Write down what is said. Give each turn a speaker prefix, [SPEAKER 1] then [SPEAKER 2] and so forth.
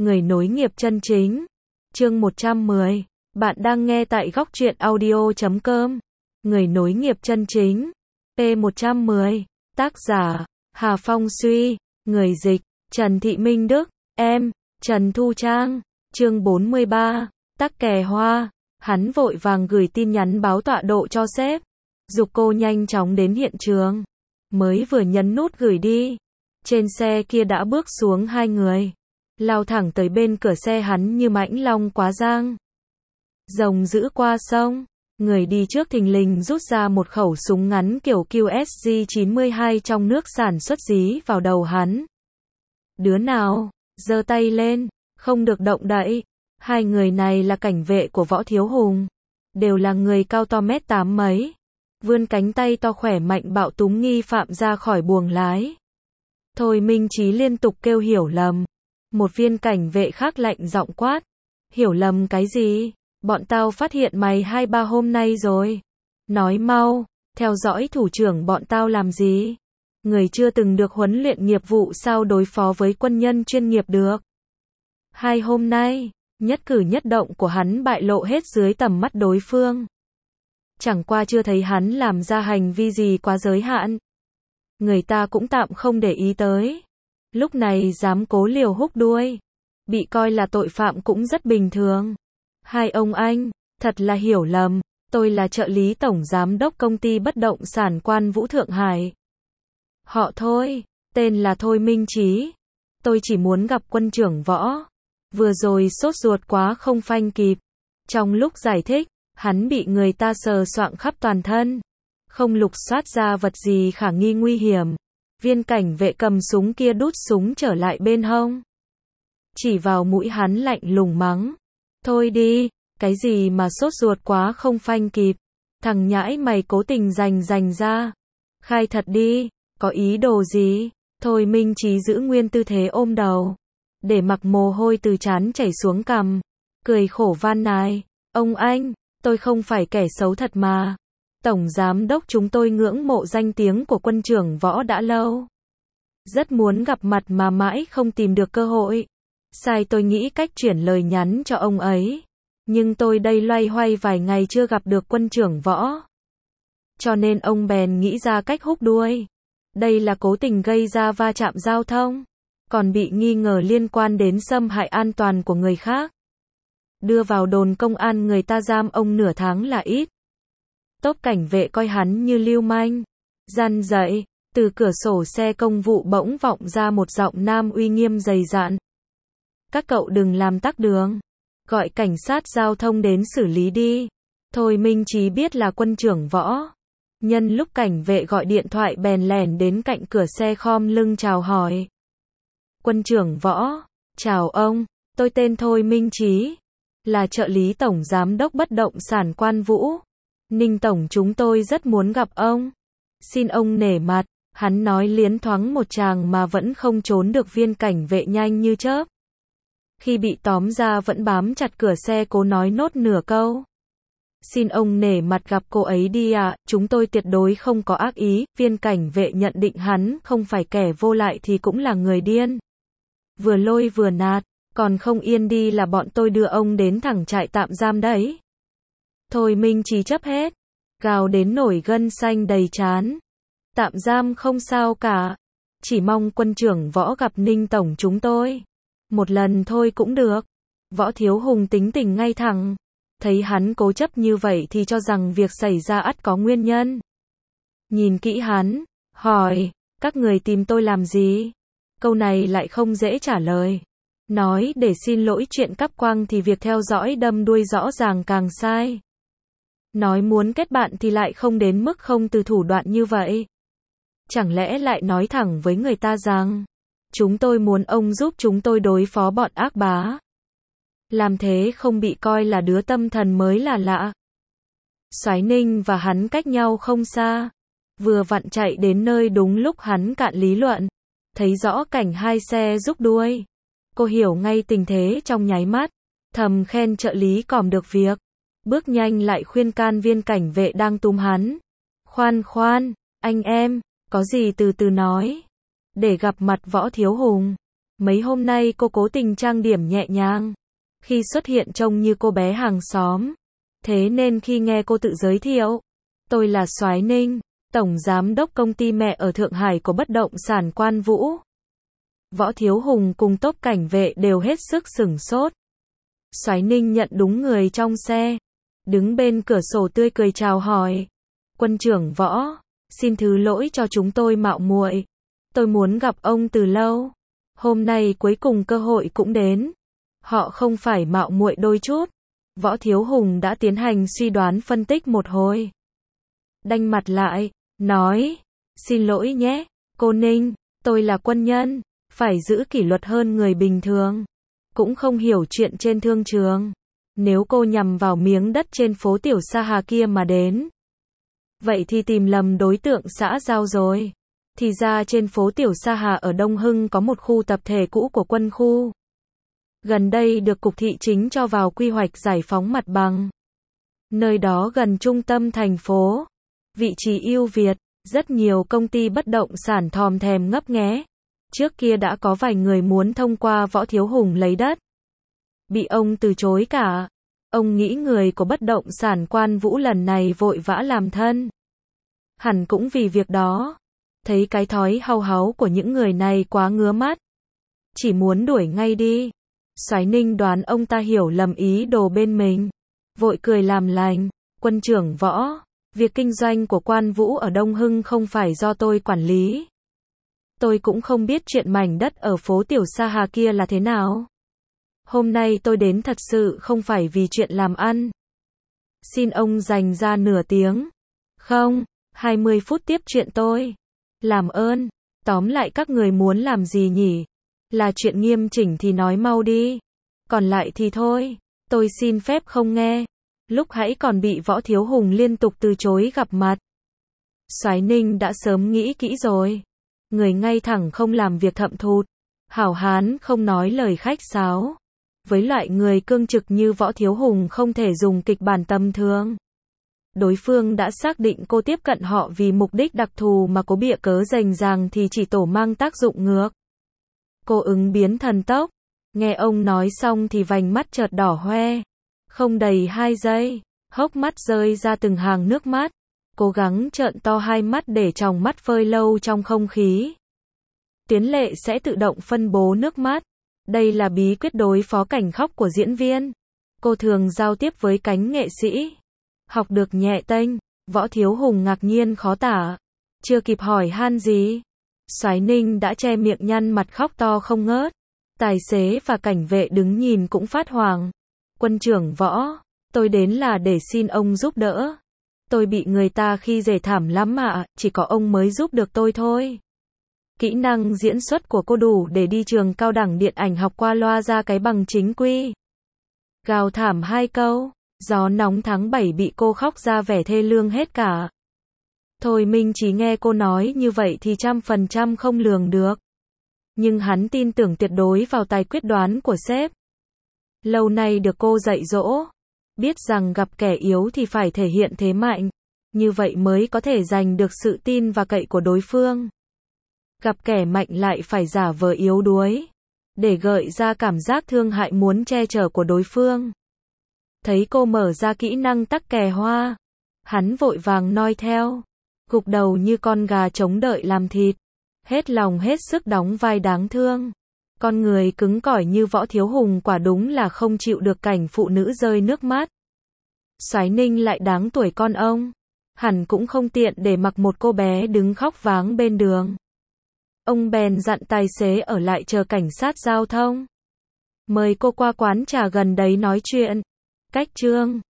[SPEAKER 1] Người nối nghiệp chân chính. Chương 110. Bạn đang nghe tại góc truyện audio.com. Người nối nghiệp chân chính. P110. Tác giả: Hà Phong Suy. Người dịch: Trần Thị Minh Đức. Em: Trần Thu Trang. Chương 43. Tắc kè hoa. Hắn vội vàng gửi tin nhắn báo tọa độ cho sếp, giục cô nhanh chóng đến hiện trường. Mới vừa nhấn nút gửi đi, trên xe kia đã bước xuống hai người, lao thẳng tới bên cửa xe hắn như mãnh long quá giang rồng dữ qua sông. Người đi trước thình lình rút ra một khẩu súng ngắn kiểu QSG-92 trong nước sản xuất dí vào đầu hắn. Đứa nào giơ tay lên, không được động đậy. Hai người này là cảnh vệ của Võ Thiếu Hùng, đều là người cao to mét 8 mấy, vươn cánh tay to khỏe mạnh bạo túm nghi phạm ra khỏi buồng lái. Thôi Minh Chí liên tục kêu hiểu lầm. Một viên cảnh vệ khác lạnh giọng quát: hiểu lầm cái gì? Bọn tao phát hiện mày 2-3 hôm nay rồi. Nói mau, theo dõi thủ trưởng bọn tao làm gì? Người chưa từng được huấn luyện nghiệp vụ sao đối phó với quân nhân chuyên nghiệp được? 2 hôm nay, nhất cử nhất động của hắn bại lộ hết dưới tầm mắt đối phương. Chẳng qua chưa thấy hắn làm ra hành vi gì quá giới hạn, người ta cũng tạm không để ý tới. Lúc này dám cố liều húc đuôi, bị coi là tội phạm cũng rất bình thường. Hai ông anh, thật là hiểu lầm, tôi là trợ lý tổng giám đốc công ty bất động sản Quan Vũ Thượng Hải. Họ Thôi, tên là Thôi Minh Chí. Tôi chỉ muốn gặp quân trưởng Võ. Vừa rồi sốt ruột quá không phanh kịp. Trong lúc giải thích, hắn bị người ta sờ soạng khắp toàn thân, không lục soát ra vật gì khả nghi nguy hiểm. Viên cảnh vệ cầm súng kia đút súng trở lại bên hông, chỉ vào mũi hắn lạnh lùng mắng: thôi đi, cái gì mà sốt ruột quá không phanh kịp, thằng nhãi mày cố tình giành ra, khai thật đi, có ý đồ gì? Thôi Minh Chí giữ nguyên tư thế ôm đầu, để mặc mồ hôi từ trán chảy xuống cằm, cười khổ van nài: ông anh, tôi không phải kẻ xấu thật mà. Tổng giám đốc chúng tôi ngưỡng mộ danh tiếng của quân trưởng Võ đã lâu, rất muốn gặp mặt mà mãi không tìm được cơ hội. Sai tôi nghĩ cách chuyển lời nhắn cho ông ấy, nhưng tôi đây loay hoay vài ngày chưa gặp được quân trưởng Võ, cho nên ông bèn nghĩ ra cách húc đuôi. Đây là cố tình gây ra va chạm giao thông, còn bị nghi ngờ liên quan đến xâm hại an toàn của người khác. Đưa vào đồn công an người ta giam ông nửa tháng là ít. Tốp cảnh vệ coi hắn như lưu manh, răn dậy. Từ cửa sổ xe công vụ bỗng vọng ra một giọng nam uy nghiêm dày dặn: các cậu đừng làm tắc đường, gọi cảnh sát giao thông đến xử lý đi. Thôi Minh Chí biết là quân trưởng Võ, nhân lúc cảnh vệ gọi điện thoại bèn lẻn đến cạnh cửa xe khom lưng chào hỏi: quân trưởng Võ, chào ông, tôi tên Thôi Minh Chí, là trợ lý tổng giám đốc bất động sản Quan Vũ, Ninh tổng chúng tôi rất muốn gặp ông, xin ông nể mặt. Hắn nói liến thoáng một tràng mà vẫn không trốn được viên cảnh vệ nhanh như chớp. Khi bị tóm ra vẫn bám chặt cửa xe cố nói nốt nửa câu: xin ông nể mặt gặp cô ấy đi ạ, chúng tôi tuyệt đối không có ác ý. Viên cảnh vệ nhận định hắn không phải kẻ vô lại thì cũng là người điên, vừa lôi vừa nạt, còn không yên đi là bọn tôi đưa ông đến thẳng trại tạm giam đấy. Thôi Minh Chí chấp hết, gào đến nổi gân xanh đầy trán: tạm giam không sao cả, chỉ mong quân trưởng Võ gặp Ninh tổng chúng tôi một lần thôi cũng được. Võ Thiếu Hùng tính tình ngay thẳng, thấy hắn cố chấp như vậy thì cho rằng việc xảy ra ắt có nguyên nhân. Nhìn kỹ hắn, hỏi: các người tìm tôi làm gì? Câu này lại không dễ trả lời. Nói để xin lỗi chuyện cắp quang thì việc theo dõi đâm đuôi rõ ràng càng sai. Nói muốn kết bạn thì lại không đến mức không từ thủ đoạn như vậy. Chẳng lẽ lại nói thẳng với người ta rằng chúng tôi muốn ông giúp chúng tôi đối phó bọn ác bá. Làm thế không bị coi là đứa tâm thần mới là lạ. Soái Ninh và hắn cách nhau không xa, vừa vặn chạy đến nơi đúng lúc hắn cạn lý luận, thấy rõ cảnh hai xe rúc đuôi. Cô hiểu ngay tình thế trong nháy mắt, thầm khen trợ lý còm được việc, bước nhanh lại khuyên can viên cảnh vệ đang túm hắn: khoan, anh em, có gì từ từ nói, để gặp mặt Võ Thiếu Hùng. Mấy hôm nay cô cố tình trang điểm nhẹ nhàng. Khi xuất hiện trông như cô bé hàng xóm. Thế nên khi nghe cô tự giới thiệu, tôi là Soái Ninh, tổng giám đốc công ty mẹ ở Thượng Hải của bất động sản Quan Vũ. Võ Thiếu Hùng cùng tốp cảnh vệ đều hết sức sửng sốt. Soái Ninh nhận đúng người trong xe, đứng bên cửa sổ tươi cười chào hỏi. Quân trưởng Võ, xin thứ lỗi cho chúng tôi mạo muội. Tôi muốn gặp ông từ lâu. Hôm nay cuối cùng cơ hội cũng đến. Họ không phải mạo muội đôi chút. Võ Thiếu Hùng đã tiến hành suy đoán phân tích một hồi. Đanh mặt lại, nói, xin lỗi nhé, cô Ninh, tôi là quân nhân, phải giữ kỷ luật hơn người bình thường. Cũng không hiểu chuyện trên thương trường. Nếu cô nhằm vào miếng đất trên phố Tiểu Sa Hà kia mà đến, vậy thì tìm lầm đối tượng xã giao rồi. Thì ra trên phố Tiểu Sa Hà ở Đông Hưng có một khu tập thể cũ của quân khu. Gần đây được Cục Thị chính cho vào quy hoạch giải phóng mặt bằng. Nơi đó gần trung tâm thành phố. Vị trí ưu việt, rất nhiều công ty bất động sản thòm thèm ngấp nghé. Trước kia đã có vài người muốn thông qua Võ Thiếu Hùng lấy đất. Bị ông từ chối cả. Ông nghĩ người của bất động sản Quan Vũ lần này vội vã làm thân. Hẳn cũng vì việc đó. Thấy cái thói hau háu của những người này quá ngứa mắt. Chỉ muốn đuổi ngay đi. Soái Ninh đoán ông ta hiểu lầm ý đồ bên mình. Vội cười làm lành. Quân trưởng Võ, việc kinh doanh của Quan Vũ ở Đông Hưng không phải do tôi quản lý. Tôi cũng không biết chuyện mảnh đất ở phố Tiểu Sa Hà kia là thế nào. Hôm nay tôi đến thật sự không phải vì chuyện làm ăn. Xin ông dành ra nửa tiếng. Không, 20 phút tiếp chuyện tôi. Làm ơn. Tóm lại các người muốn làm gì nhỉ? Là chuyện nghiêm chỉnh thì nói mau đi. Còn lại thì thôi. Tôi xin phép không nghe. Lúc hãy còn bị Võ Thiếu Hùng liên tục từ chối gặp mặt. Soái Ninh đã sớm nghĩ kỹ rồi. Người ngay thẳng không làm việc thậm thụt. Hảo hán không nói lời khách sáo. Với loại người cương trực như Võ Thiếu Hùng không thể dùng kịch bản tầm thường. Đối phương đã xác định cô tiếp cận họ vì mục đích đặc thù mà cố bịa cớ rành ràng thì chỉ tổ mang tác dụng ngược. Cô ứng biến thần tốc. Nghe ông nói xong thì vành mắt chợt đỏ hoe. Không đầy 2 giây, hốc mắt rơi ra từng hàng nước mắt. Cố gắng trợn to hai mắt để tròng mắt phơi lâu trong không khí. Tuyến lệ sẽ tự động phân bố nước mắt. Đây là bí quyết đối phó cảnh khóc của diễn viên. Cô thường giao tiếp với cánh nghệ sĩ. Học được nhẹ tênh. Võ Thiếu Hùng ngạc nhiên khó tả. Chưa kịp hỏi han gì. Soái Ninh đã che miệng nhăn mặt khóc to không ngớt. Tài xế và cảnh vệ đứng nhìn cũng phát hoảng. Quân trưởng Võ, tôi đến là để xin ông giúp đỡ. Tôi bị người ta khi dễ thảm lắm ạ, chỉ có ông mới giúp được tôi thôi. Kỹ năng diễn xuất của cô đủ để đi trường cao đẳng điện ảnh học qua loa ra cái bằng chính quy. Gào thảm 2 câu, gió nóng tháng 7 bị cô khóc ra vẻ thê lương hết cả. Thôi Minh chỉ nghe cô nói như vậy thì 100% không lường được. Nhưng hắn tin tưởng tuyệt đối vào tài quyết đoán của sếp. Lâu nay được cô dạy dỗ. Biết rằng gặp kẻ yếu thì phải thể hiện thế mạnh. Như vậy mới có thể giành được sự tin và cậy của đối phương. Gặp kẻ mạnh lại phải giả vờ yếu đuối. Để gợi ra cảm giác thương hại muốn che chở của đối phương. Thấy cô mở ra kỹ năng tắc kè hoa. Hắn vội vàng noi theo. Gục đầu như con gà chống đợi làm thịt. Hết lòng hết sức đóng vai đáng thương. Con người cứng cỏi như Võ Thiếu Hùng quả đúng là không chịu được cảnh phụ nữ rơi nước mắt. Soái Ninh lại đáng tuổi con ông. Hẳn cũng không tiện để mặc một cô bé đứng khóc váng bên đường. Ông bèn dặn tài xế ở lại chờ cảnh sát giao thông. Mời cô qua quán trà gần đấy nói chuyện. Cách chương